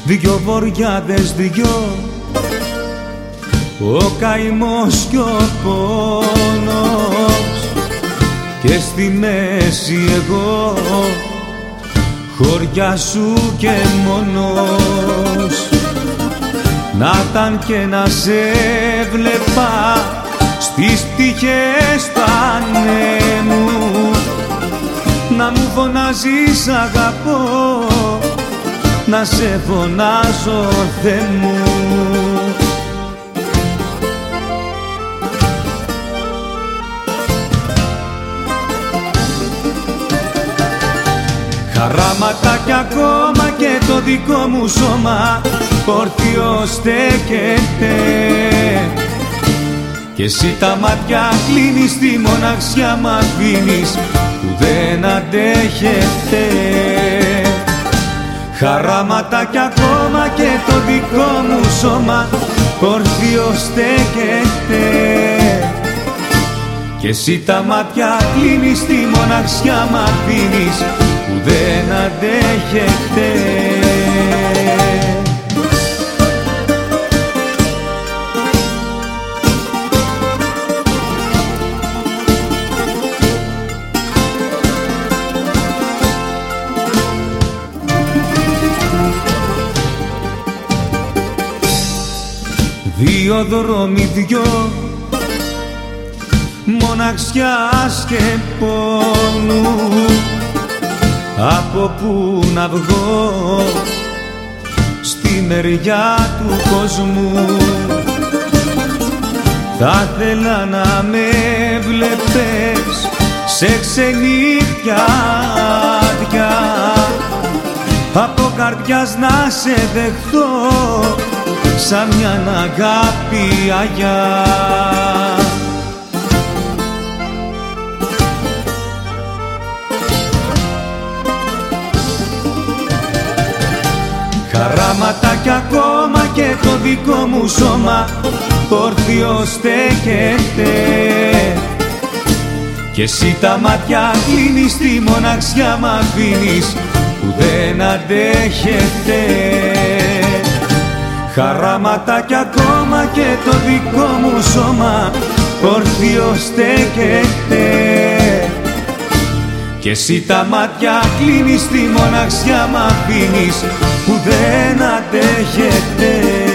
δυο βοριάδες δυο, ο καημός κι ο πόνος, και στη μέση εγώ, χωριά σου και μόνος. Να ήταν και να σε βλέπα στις πτυχές του ανέμου, να μου φωνάζεις αγαπώ, να σε φωνάζω Θεέ μου. Χαράματα κι ακόμα και το δικό μου σώμα όρθιο στέκεται, και εσύ τα μάτια κλείνεις, στη μοναξιά μ' αφήνεις που δεν αντέχεται. Χαράματα κι ακόμα και το δικό μου σώμα όρθιο στέκεται, και εσύ τα μάτια κλείνεις, στη μοναξιά μ' αφήνεις που δεν αντέχεται. Δύο δρόμοι δυο, μοναξιάς και πόνου, από πού να βγω στη μεριά του κόσμου. Θα θέλα να με βλέπες σε ξενύχτια άδεια, από καρδιάς να σε δεχθώ σαν μιαν αγάπη αγιά. Χαράματα κι ακόμα και το δικό μου σώμα όρθιο στέκεται, και εσύ τα μάτια κλείνεις, στη μοναξιά μ' αφήνεις που δεν αντέχεται. Χαράματα κι ακόμα και το δικό μου σώμα όρθιο στέκεται, και εσύ τα μάτια κλείνεις, στη μοναξιά μ' αφήνεις που δεν αντέχεται.